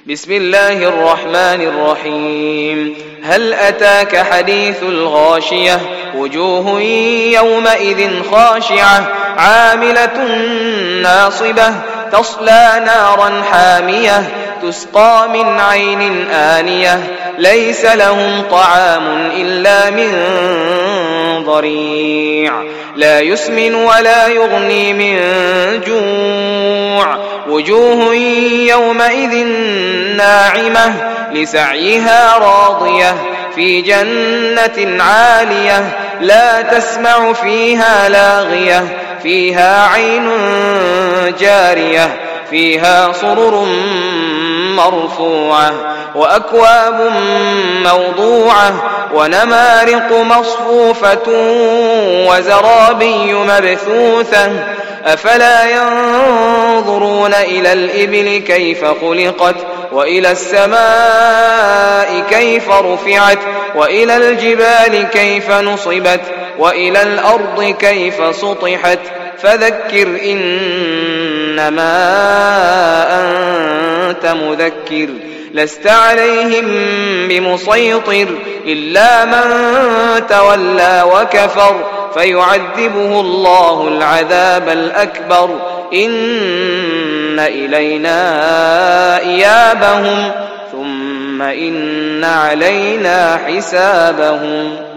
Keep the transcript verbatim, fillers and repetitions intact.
بسم الله الرحمن الرحيم. هل أتاك حديث الغاشية؟ وجوه يومئذ خاشعة عاملة ناصبة تصلى نارا حامية تسقى من عين آنية ليس لهم طعام إلا من ضريع لا يسمن ولا يغني من جوع. وجوه يومئذ ناعمة لسعيها راضية في جنة عالية لا تسمع فيها لاغية فيها عين جارية فيها سرر مرفوعة وأكواب موضوعة ونمارق مصفوفة وزرابي مبثوثة أفلا ينظرون إلى الإبل كيف خلقت وإلى السماء كيف رفعت وإلى الجبال كيف نصبت وإلى الأرض كيف سطحت فذكر إنما أنت مذكر لست عليهم بمسيطر إلا من تولى وكفر فيعذبه الله العذاب الأكبر إن إلينا إيابهم ثم إن علينا حسابهم.